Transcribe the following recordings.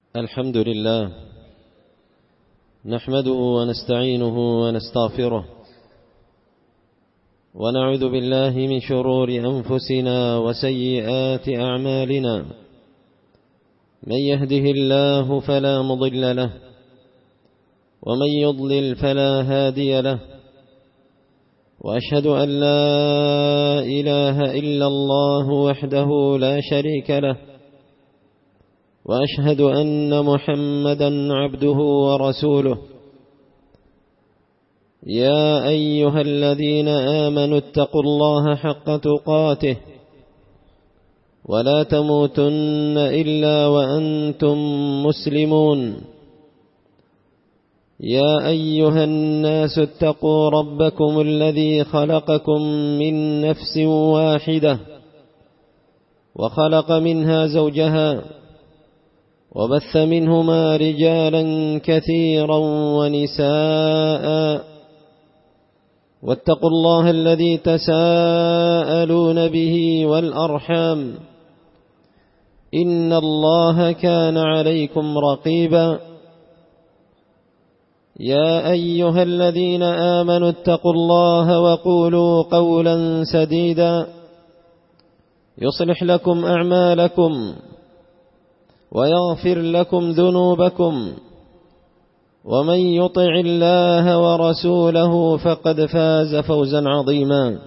الحمد لله نحمده ونستعينه ونستغفره ونعوذ بالله من شرور أنفسنا وسيئات أعمالنا. من يهده الله فلا مضل له ومن يضلل فلا هادي له، وأشهد أن لا إله إلا الله وحده لا شريك له، وأشهد أن محمدا عبده ورسوله. يا أيها الذين آمنوا اتقوا الله حق تقاته ولا تموتن إلا وأنتم مسلمون. يا أيها الناس اتقوا ربكم الذي خلقكم من نفس واحدة وخلق منها زوجها وبث منهما رجالا كثيرا ونساء، واتقوا الله الذي تساءلون به والأرحام إن الله كان عليكم رقيبا. يا أيها الذين آمنوا اتقوا الله وقولوا قولا سديدا يصلح لكم أعمالكم ويغفر لكم ذنوبكم، ومن يطع الله ورسوله فقد فاز فوزا عظيما.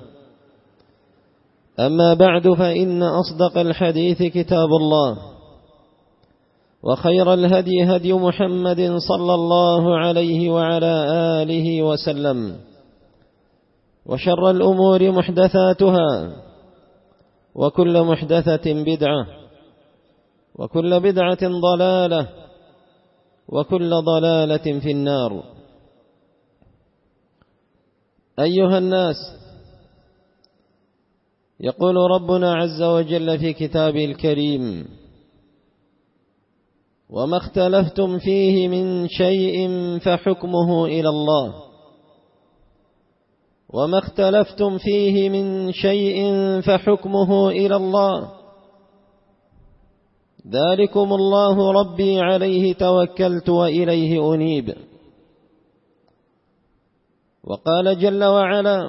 أما بعد، فإن أصدق الحديث كتاب الله، وخير الهدي هدي محمد صلى الله عليه وعلى آله وسلم، وشر الأمور محدثاتها، وكل محدثة بدعة، وكل بدعة ضلالة، وكل ضلالة في النار. أيها الناس، يقول ربنا عز وجل في كتابه الكريم: وما اختلفتم فيه من شيء فحكمه إلى الله. وما اختلفتم فيه من شيء فحكمه إلى الله، ذلكم الله ربي عليه توكلت وإليه أنيب. وقال جل وعلا: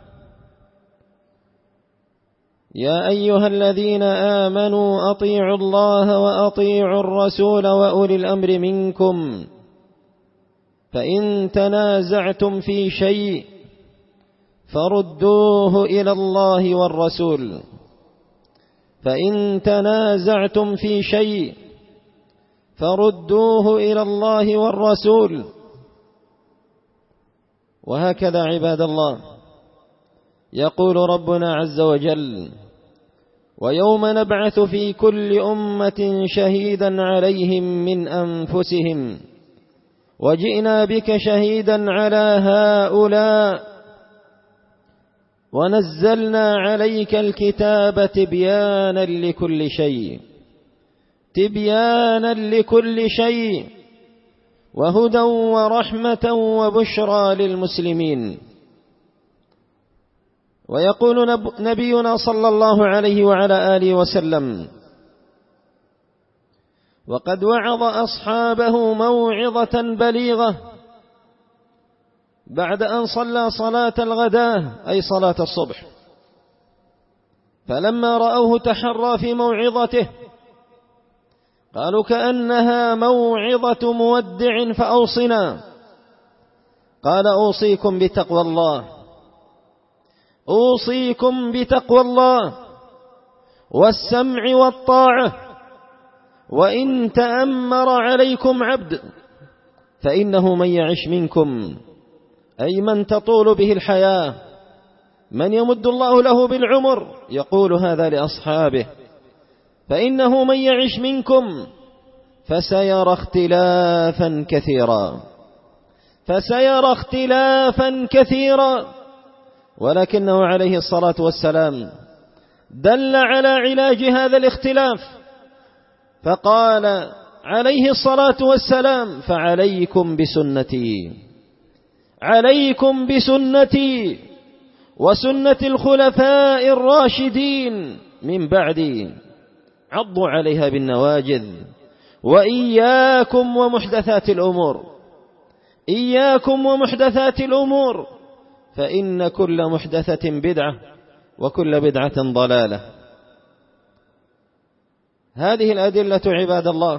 يا أيها الذين آمنوا أطيعوا الله وأطيعوا الرسول وأولي الأمر منكم، فإن تنازعتم في شيء فردوه إلى الله والرسول. فإن تنازعتم في شيء فردوه إلى الله والرسول. وهكذا عباد الله يقول ربنا عز وجل: ويوم نبعث في كل أمة شهيدا عليهم من أنفسهم وجئنا بك شهيدا على هؤلاء ونزلنا عليك الكتاب تبيانا لكل شيء، تبيانا لكل شيء وهدى ورحمة وبشرى للمسلمين. ويقول نبينا صلى الله عليه وعلى آله وسلم: وقد وعظ أصحابه موعظة بليغة بعد أن صلى صلاة الغداة، أي صلاة الصبح، فلما رأوه تحرى في موعظته قالوا: كأنها موعظة مودع فأوصنا. قال: أوصيكم بتقوى الله، أوصيكم بتقوى الله والسمع والطاعة، وإن تأمر عليكم عبد فإنه من يعش منكم، أي من تطول به الحياة، من يمد الله له بالعمر، يقول هذا لأصحابه، فإنه من يعش منكم فسيرى اختلافا كثيرا، فسيرى اختلافا كثيرا. ولكنه عليه الصلاة والسلام دل على علاج هذا الاختلاف، فقال عليه الصلاة والسلام: فعليكم بسنتي، عليكم بسنتي وسنة الخلفاء الراشدين من بعدي، عضوا عليها بالنواجذ وإياكم ومحدثات الأمور، إياكم ومحدثات الأمور، فإن كل محدثة بدعة وكل بدعة ضلالة. هذه الأدلة عباد الله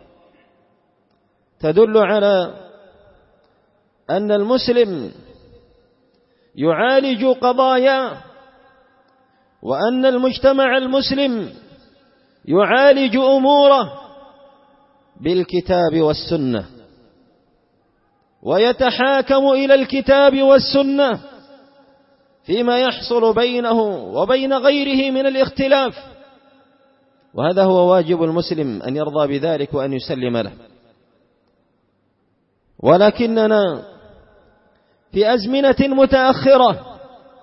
تدل على أن المسلم يعالج قضاياه، وأن المجتمع المسلم يعالج أموره بالكتاب والسنة، ويتحاكم إلى الكتاب والسنة فيما يحصل بينه وبين غيره من الاختلاف، وهذا هو واجب المسلم أن يرضى بذلك وأن يسلم له. ولكننا في أزمنة متأخرة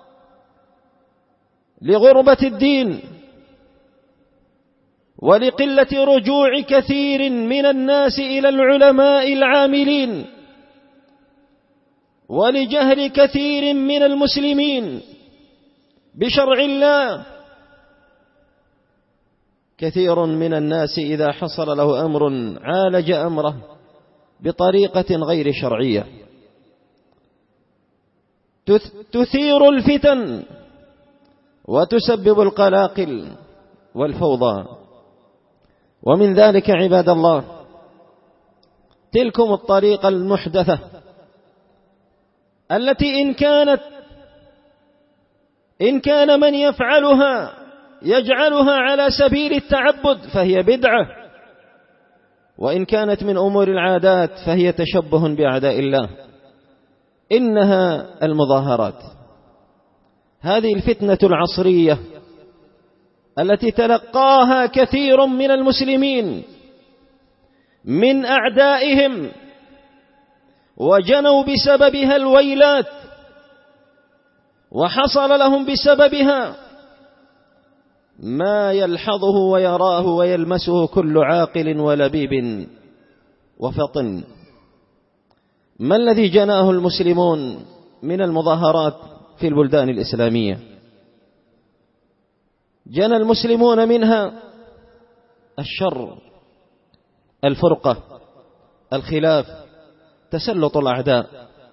لغربة الدين ولقلة رجوع كثير من الناس إلى العلماء العاملين، ولجهل كثير من المسلمين بشرع الله، كثير من الناس إذا حصل له أمر عالج أمره بطريقة غير شرعية تثير الفتن وتسبب القلاقل والفوضى. ومن ذلك عباد الله تلكم الطريقة المحدثة التي إن كان من يجعلها على سبيل التعبد فهي بدعة، وإن كانت من أمور العادات فهي تشبه بأعداء الله. إنها المظاهرات، هذه الفتنة العصرية التي تلقاها كثير من المسلمين من أعدائهم، وجنوا بسببها الويلات، وحصل لهم بسببها ما يلحظه ويراه ويلمسه كل عاقل ولبيب وفطن. ما الذي جناه المسلمون من المظاهرات في البلدان الإسلامية؟ جنى المسلمون منها الشر، الفرقة، الخلاف، تسلط الأعداء.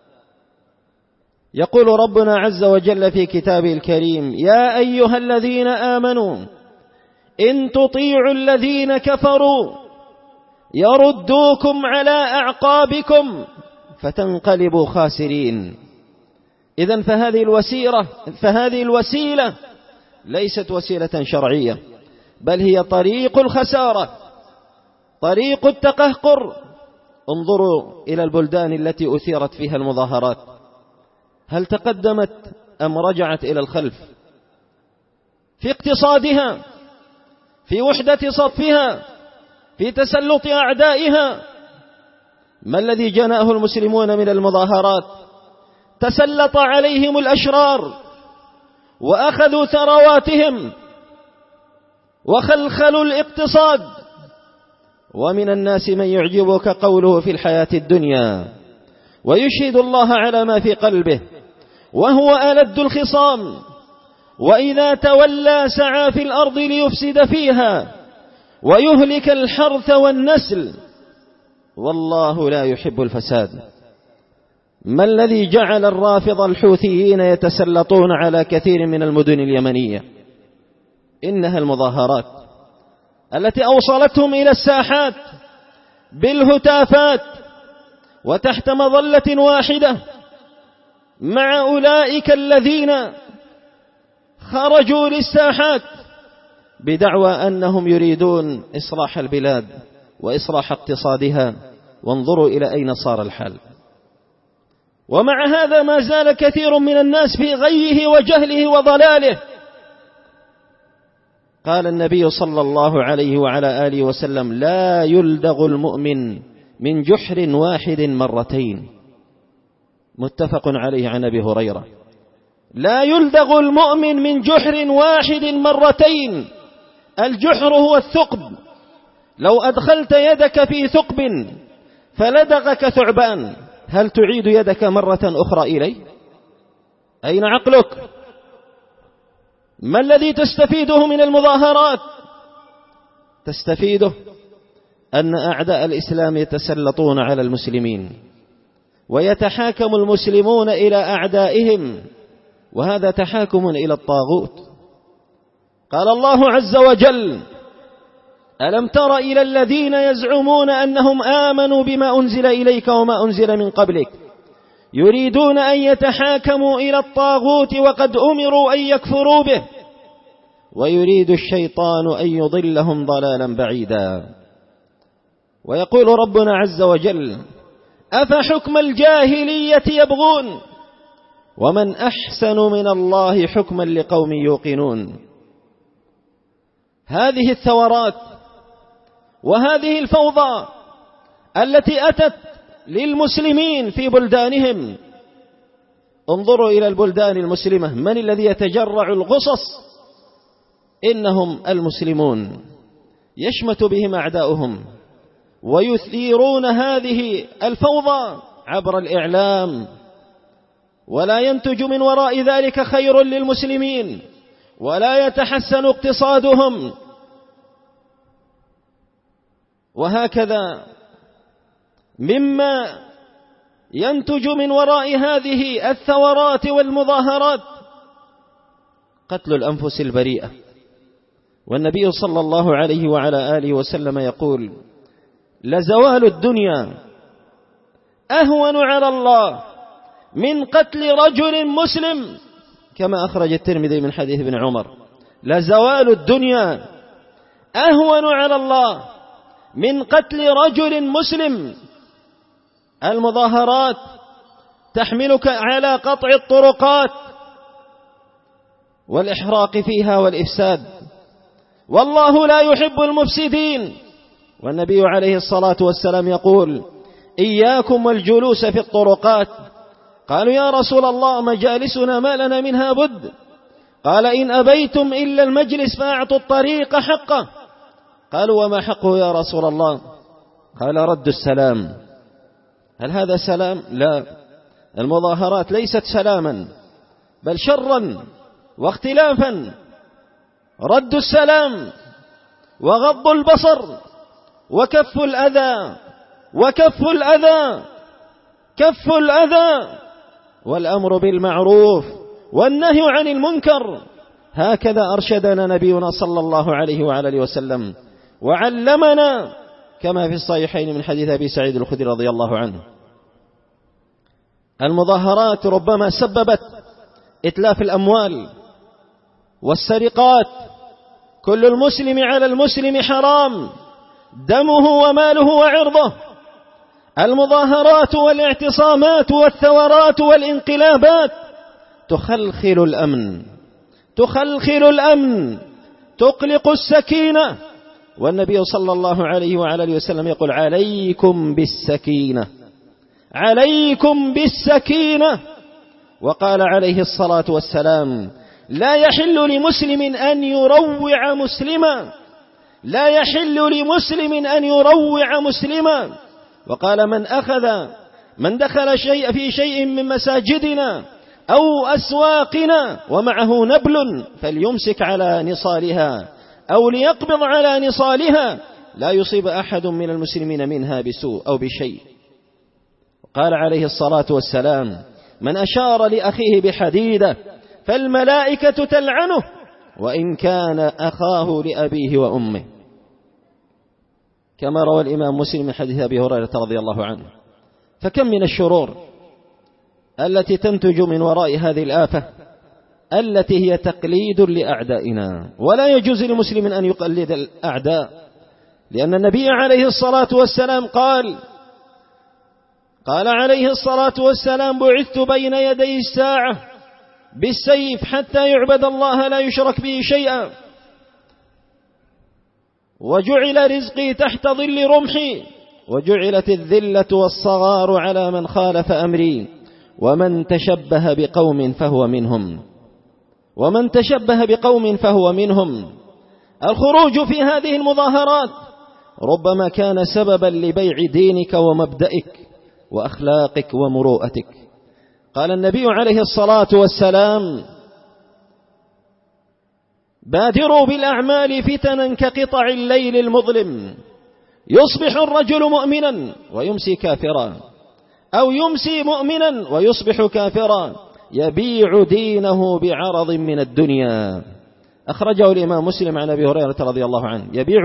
يقول ربنا عز وجل في كتابه الكريم: يا أيها الذين آمنوا إن تطيعوا الذين كفروا يردوكم على أعقابكم فتنقلبوا خاسرين. إذن فهذه الوسيلة ليست وسيلة شرعية، بل هي طريق الخسارة، طريق التقهقر. انظروا إلى البلدان التي أثيرت فيها المظاهرات، هل تقدمت أم رجعت إلى الخلف في اقتصادها، في وحدة صفها، في تسلط أعدائها؟ ما الذي جناه المسلمون من المظاهرات؟ تسلط عليهم الأشرار وأخذوا ثرواتهم وخلخلوا الاقتصاد. ومن الناس من يعجبك قوله في الحياة الدنيا ويشهد الله على ما في قلبه وهو ألد الخصام، وإذا تولى سعى في الأرض ليفسد فيها ويهلك الحرث والنسل والله لا يحب الفساد. ما الذي جعل الرافضة الحوثيين يتسلطون على كثير من المدن اليمنية؟ إنها المظاهرات التي أوصلتهم إلى الساحات بالهتافات وتحت مظلة واحدة مع أولئك الذين خرجوا للساحات بدعوى أنهم يريدون إصلاح البلاد وإصلاح اقتصادها. وانظروا إلى أين صار الحال. ومع هذا ما زال كثير من الناس في غيه وجهله وضلاله. قال النبي صلى الله عليه وعلى آله وسلم: لا يلدغ المؤمن من جحر واحد مرتين. متفق عليه عن أبي هريرة: لا يلدغ المؤمن من جحر واحد مرتين. الجحر هو الثقب، لو أدخلت يدك في ثقب فلدغك ثعبان هل تعيد يدك مرة أخرى إليه؟ أين عقلك؟ ما الذي تستفيده من المظاهرات؟ تستفيده أن أعداء الإسلام يتسلطون على المسلمين ويتحاكم المسلمون إلى أعدائهم، وهذا تحاكم إلى الطاغوت. قال الله عز وجل: ألم تر إلى الذين يزعمون أنهم آمنوا بما أنزل إليك وما أنزل من قبلك يريدون أن يتحاكموا إلى الطاغوت وقد أمروا أن يكفروا به ويريد الشيطان أن يضلهم ضلالا بعيدا. ويقول ربنا عز وجل: أفحكم الجاهلية يبغون ومن أحسن من الله حكما لقوم يوقنون. هذه الثورات وهذه الفوضى التي أتت للمسلمين في بلدانهم، انظروا إلى البلدان المسلمة، من الذي يتجرع الغصص؟ إنهم المسلمون، يشمت بهم أعداؤهم ويثيرون هذه الفوضى عبر الإعلام، ولا ينتج من وراء ذلك خير للمسلمين ولا يتحسن اقتصادهم. وهكذا مما ينتج من وراء هذه الثورات والمظاهرات قتل الأنفس البريئة. والنبي صلى الله عليه وعلى آله وسلم يقول: لزوال الدنيا أهون على الله من قتل رجل مسلم، كما أخرج الترمذي من حديث ابن عمر: لزوال الدنيا أهون على الله من قتل رجل مسلم. المظاهرات تحملك على قطع الطرقات والإحراق فيها والإفساد، والله لا يحب المفسدين. والنبي عليه الصلاة والسلام يقول: إياكم والجلوس في الطرقات. قالوا: يا رسول الله مجالسنا ما لنا منها بد. قال: إن أبيتم إلا المجلس فأعطوا الطريق حقه. قالوا: وما حقه يا رسول الله؟ قال: رد السلام. هل هذا سلام؟ لا، المظاهرات ليست سلاما بل شرا واختلافا. رد السلام وغض البصر وكف الأذى كف الأذى والأمر بالمعروف والنهي عن المنكر. هكذا أرشدنا نبينا صلى الله عليه وعلى آله وسلم وعلمنا، كما في الصحيحين من حديث أبي سعيد الخدري رضي الله عنه. المظاهرات ربما سببت إتلاف الأموال والسرقات. كل المسلم على المسلم حرام دمه وماله وعرضه. المظاهرات والاعتصامات والثورات والانقلابات تخلخل الأمن، تقلق السكينة. والنبي صلى الله عليه وعلى آله وسلم يقول: عليكم بالسكينة. وقال عليه الصلاة والسلام: لا يحل لمسلم أن يروع مسلما. وقال: من دخل في شيء من مساجدنا أو أسواقنا ومعه نبل فليمسك على نصالها أو ليقبض على نصالها لا يصيب أحد من المسلمين منها بسوء أو بشيء. قال عليه الصلاة والسلام: من أشار لأخيه بحديدة فالملائكة تلعنه وإن كان أخاه لأبيه وأمه، كما روى الإمام مسلم من حديث أبي هريرة رضي الله عنه. فكم من الشرور التي تنتج من وراء هذه الآفة التي هي تقليد لأعدائنا. ولا يجوز لمسلم أن يقلد الأعداء، لأن النبي عليه الصلاة والسلام قال عليه الصلاة والسلام: بعثت بين يدي الساعة بالسيف حتى يعبد الله لا يشرك به شيئا، وجعل رزقي تحت ظل رمحي، وجعلت الذلة والصغار على من خالف أمري، ومن تشبه بقوم فهو منهم. الخروج في هذه المظاهرات ربما كان سببا لبيع دينك ومبدئك وأخلاقك ومروءتك. قال النبي عليه الصلاة والسلام: بادروا بالأعمال فتنا كقطع الليل المظلم، يصبح الرجل مؤمنا ويمسي كافرا، أو يمسي مؤمنا ويصبح كافرا، يبيع دينه بعرض من الدنيا. أخرجه الإمام مسلم عن أبي هريرة رضي الله عنه.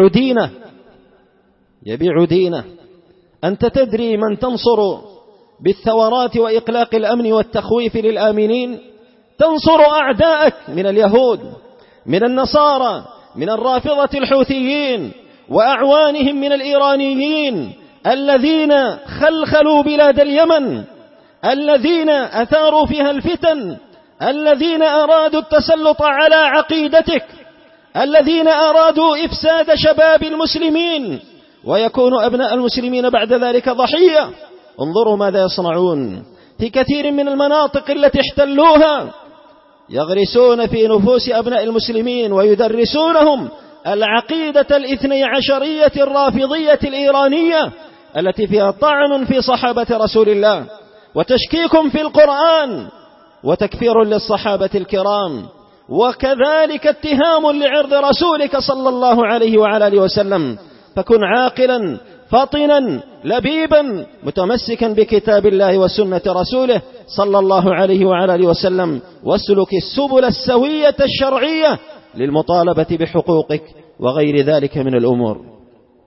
يبيع دينه. أنت تدري من تنصر بالثورات وإقلاق الأمن والتخويف للآمنين؟ تنصر أعداءك من اليهود، من النصارى، من الرافضة الحوثيين وأعوانهم من الإيرانيين الذين خلخلوا بلاد اليمن، الذين أثاروا فيها الفتن، الذين أرادوا التسلط على عقيدتك، الذين أرادوا إفساد شباب المسلمين، ويكون أبناء المسلمين بعد ذلك ضحية. انظروا ماذا يصنعون في كثير من المناطق التي احتلوها، يغرسون في نفوس أبناء المسلمين ويدرسونهم العقيدة الاثني عشرية الرافضية الإيرانية التي فيها طعن في صحابة رسول الله وتشكيك في القرآن وتكفير للصحابة الكرام، وكذلك اتهام لعرض رسولك صلى الله عليه وعلى آله وسلم. فكن عاقلا فطنا لبيبا متمسكا بكتاب الله وسنة رسوله صلى الله عليه وعلى آله وسلم، واسلك السبل السوية الشرعية للمطالبة بحقوقك وغير ذلك من الأمور.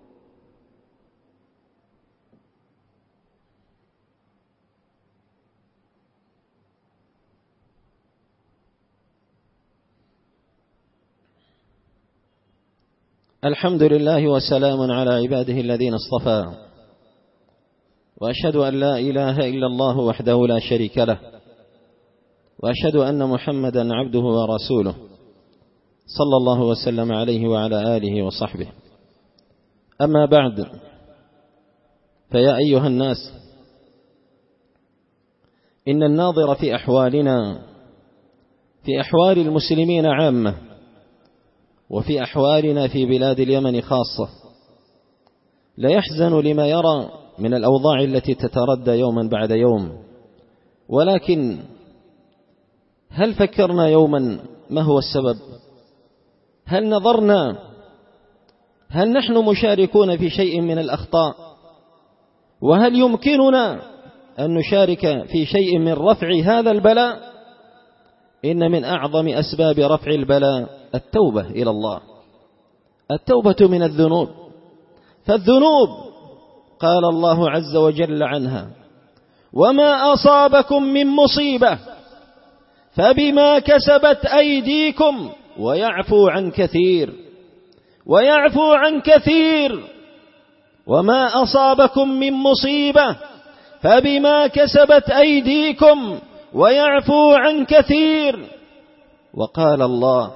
الحمد لله وسلام على عباده الذين اصطفى، وأشهد أن لا إله إلا الله وحده لا شريك له، وأشهد أن محمدا عبده ورسوله صلى الله وسلم عليه وعلى آله وصحبه. أما بعد، فيا أيها الناس، إن الناظر في أحوالنا، في أحوال المسلمين عامة، وفي أحوالنا في بلاد اليمن خاصة، لا يحزن لما يرى من الأوضاع التي تتردى يوما بعد يوم. ولكن هل فكرنا يوما ما هو السبب؟ هل نظرنا هل نحن مشاركون في شيء من الأخطاء؟ وهل يمكننا أن نشارك في شيء من رفع هذا البلاء؟ إن من أعظم أسباب رفع البلاء التوبة إلى الله، التوبة من الذنوب. فالذنوب قال الله عز وجل عنها: وما أصابكم من مصيبة فبما كسبت أيديكم ويعفو عن كثير، ويعفو عن كثير. وما أصابكم من مصيبة فبما كسبت أيديكم ويعفو عن كثير. وقال الله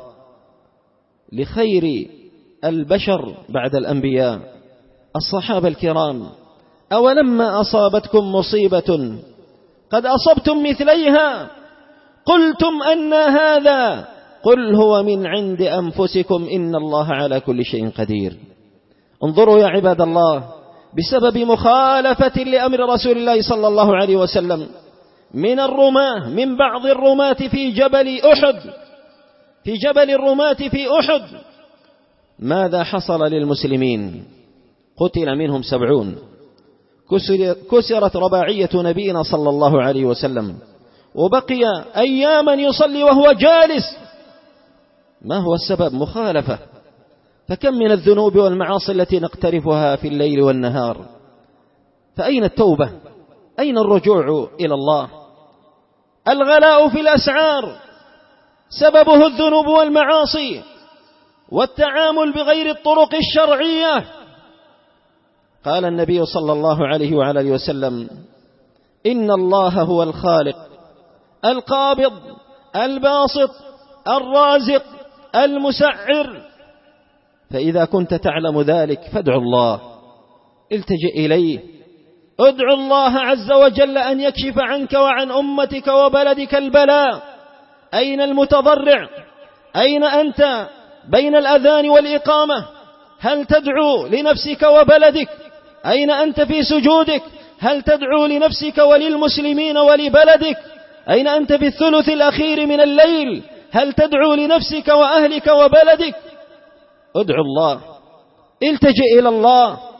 لخير البشر بعد الأنبياء الصحابة الكرام: أولما أصابتكم مصيبة قد أصبتم مثليها قلتم أن هذا قل هو من عند أنفسكم إن الله على كل شيء قدير. انظروا يا عباد الله، بسبب مخالفة لأمر رسول الله صلى الله عليه وسلم من الرماة، من بعض الرماة في جبل أحد، في جبل الرماة في أحد، ماذا حصل للمسلمين؟ قتل منهم 70، كسرت رباعية نبينا صلى الله عليه وسلم، وبقي أياما يصلي وهو جالس. ما هو السبب؟ مخالفة. فكم من الذنوب والمعاصي التي نقترفها في الليل والنهار، فأين التوبة؟ أين الرجوع إلى الله؟ الغلاء في الأسعار سببه الذنوب والمعاصي والتعامل بغير الطرق الشرعية. قال النبي صلى الله عليه وعلى آله وسلم: إن الله هو الخالق القابض الباسط الرازق المسعر، فإذا كنت تعلم ذلك فادع الله، التجئ إليه، ادعو الله عز وجل أن يكشف عنك وعن أمتك وبلدك البلاء. أين المتضرع؟ أين أنت بين الأذان والإقامة؟ هل تدعو لنفسك وبلدك؟ أين أنت في سجودك؟ هل تدعو لنفسك وللمسلمين ولبلدك؟ أين أنت في الثلث الأخير من الليل؟ هل تدعو لنفسك وأهلك وبلدك؟ ادعو الله، التجئ إلى الله،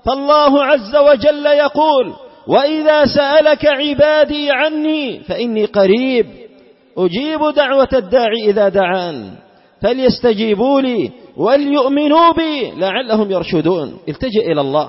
فالله عز وجل يقول: وإذا سألك عبادي عني فإني قريب أجيب دعوة الداعي إذا دعان فليستجيبوا لي وليؤمنوا بي لعلهم يرشدون. التجئ إلى الله.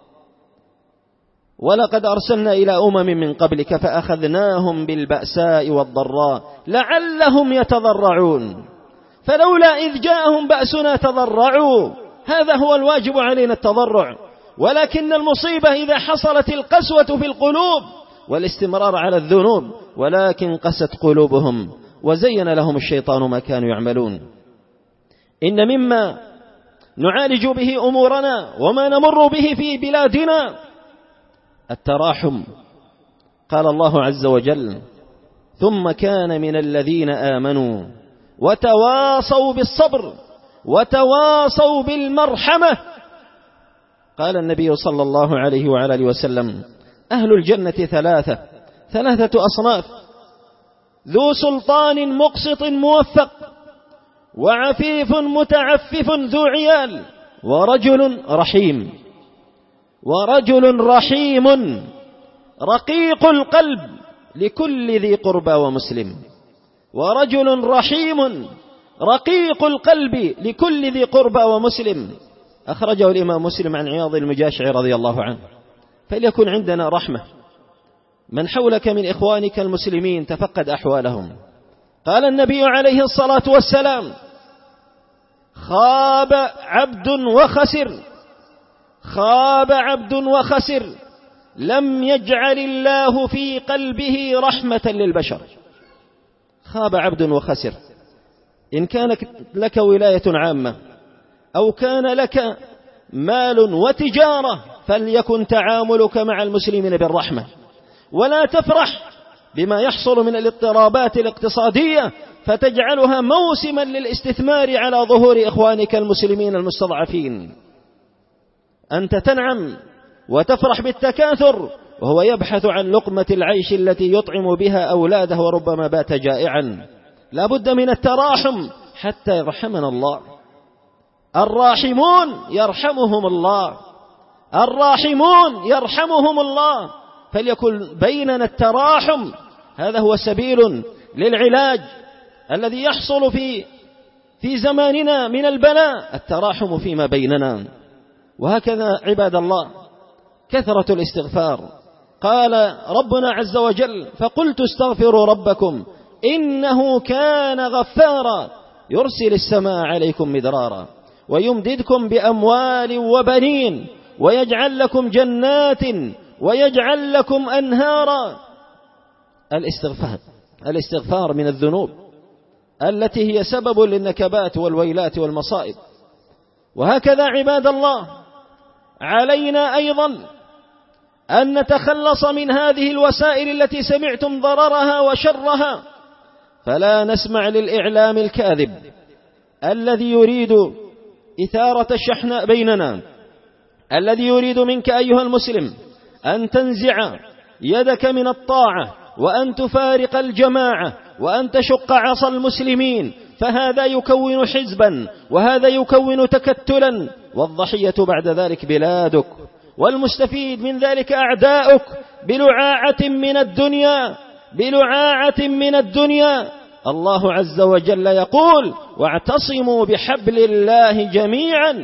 ولقد أرسلنا إلى أمم من قبلك فأخذناهم بالبأساء والضراء لعلهم يتضرعون فلولا إذ جاءهم بأسنا تضرعوا. هذا هو الواجب علينا، التضرع. ولكن المصيبة إذا حصلت القسوة في القلوب والاستمرار على الذنوب، ولكن قست قلوبهم وزين لهم الشيطان ما كانوا يعملون. إن مما نعالج به أمورنا وما نمر به في بلادنا التراحم. قال الله عز وجل: ثم كان من الذين آمنوا وتواصوا بالصبر وتواصوا بالمرحمة. قال النبي صلى الله عليه وعلى آله وسلم: أهل الجنة ثلاثة أصناف: ذو سلطان مقسط موفق، وعفيف متعفف ذو عيال، ورجل رحيم رقيق القلب لكل ذي قربى ومسلم. ورجل رحيم رقيق القلب لكل ذي قربى ومسلم. أخرجه الإمام مسلم عن عياض المجاشعي رضي الله عنه. فليكن عندنا رحمة. من حولك من إخوانك المسلمين تفقد أحوالهم. قال النبي عليه الصلاة والسلام: خاب عبد وخسر لم يجعل الله في قلبه رحمة للبشر. خاب عبد وخسر. إن كانت لك ولاية عامة أو كان لك مال وتجارة فليكن تعاملك مع المسلمين بالرحمة، ولا تفرح بما يحصل من الاضطرابات الاقتصادية فتجعلها موسما للاستثمار على ظهور إخوانك المسلمين المستضعفين. أنت تنعم وتفرح بالتكاثر وهو يبحث عن لقمة العيش التي يطعم بها أولاده وربما بات جائعا. لا بد من التراحم حتى يرحمنا الله. الراحمون يرحمهم الله. فليكن بيننا التراحم. هذا هو سبيل للعلاج الذي يحصل في زماننا من البلاء، التراحم فيما بيننا. وهكذا عباد الله كثرة الاستغفار. قال ربنا عز وجل: فقلت استغفروا ربكم إنه كان غفارا يرسل السماء عليكم مدرارا ويمددكم بأموال وبنين ويجعل لكم جنات ويجعل لكم أنهارا. الاستغفار من الذنوب التي هي سبب للنكبات والويلات والمصائب. وهكذا عباد الله علينا أيضا أن نتخلص من هذه الوسائل التي سمعتم ضررها وشرها، فلا نسمع للإعلام الكاذب الذي يريد إثارة الشحناء بيننا، الذي يريد منك أيها المسلم أن تنزع يدك من الطاعة وأن تفارق الجماعة وأن تشق عصا المسلمين، فهذا يكون حزبا وهذا يكون تكتلا، والضحية بعد ذلك بلادك، والمستفيد من ذلك أعداؤك بلعاعة من الدنيا. الله عز وجل يقول: واعتصموا بحبل الله جميعا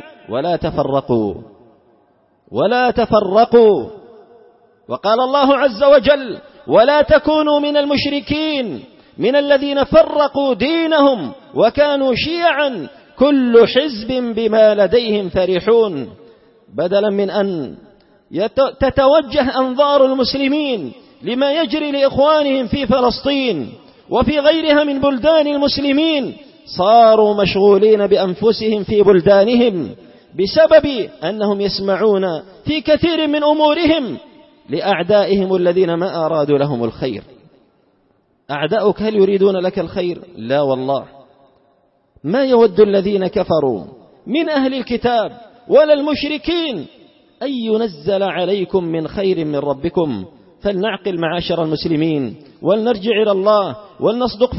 ولا تفرقوا. وقال الله عز وجل: ولا تكونوا من المشركين من الذين فرقوا دينهم وكانوا شيعا كل حزب بما لديهم فرحون. بدلا من أن تتوجه أنظار المسلمين لما يجري لإخوانهم في فلسطين وفي غيرها من بلدان المسلمين، صاروا مشغولين بأنفسهم في بلدانهم بسبب أنهم يسمعون في كثير من أمورهم لأعدائهم الذين ما أرادوا لهم الخير. أعداؤك هل يريدون لك الخير؟ لا والله. ما يود الذين كفروا من أهل الكتاب ولا المشركين أن ينزل عليكم من خير من ربكم. فلنعقل معاشر المسلمين ولنرجع إلى الله ولنصدق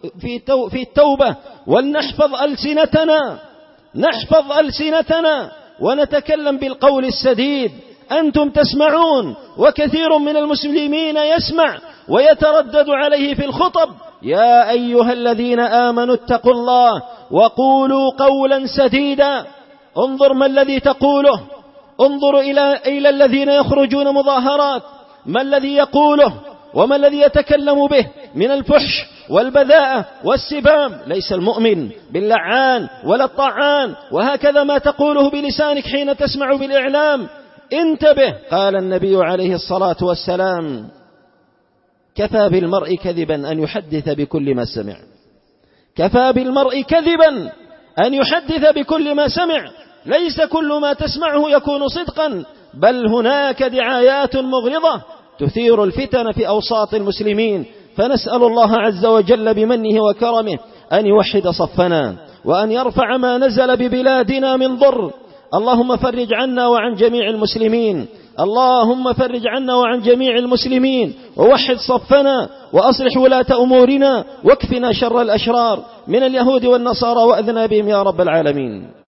في التوبة ولنحفظ ألسنتنا ونتكلم بالقول السديد. أنتم تسمعون، وكثير من المسلمين يسمع ويتردد عليه في الخطب: يا أيها الذين آمنوا اتقوا الله وقولوا قولا سديدا. انظر ما الذي تقوله، انظر إلى الذين يخرجون مظاهرات، ما الذي يقوله وما الذي يتكلم به من الفحش والبذاءة والسبام. ليس المؤمن باللعان ولا الطعان، وهكذا ما تقوله بلسانك حين تسمع بالإعلام. انتبه. قال النبي عليه الصلاة والسلام: كفى بالمرء كذبا أن يحدث بكل ما سمع. كفى بالمرء كذبا أن يحدث بكل ما سمع. ليس كل ما تسمعه يكون صدقا، بل هناك دعايات مغرضة تثير الفتن في أوساط المسلمين. فنسأل الله عز وجل بمنه وكرمه أن يوحد صفنا، وأن يرفع ما نزل ببلادنا من ضر. اللهم فرج عنا وعن جميع المسلمين، اللهم فرج عنا وعن جميع المسلمين، ووحد صفنا، وأصلح ولاة أمورنا، واكفنا شر الأشرار من اليهود والنصارى، وأذنا بهم يا رب العالمين.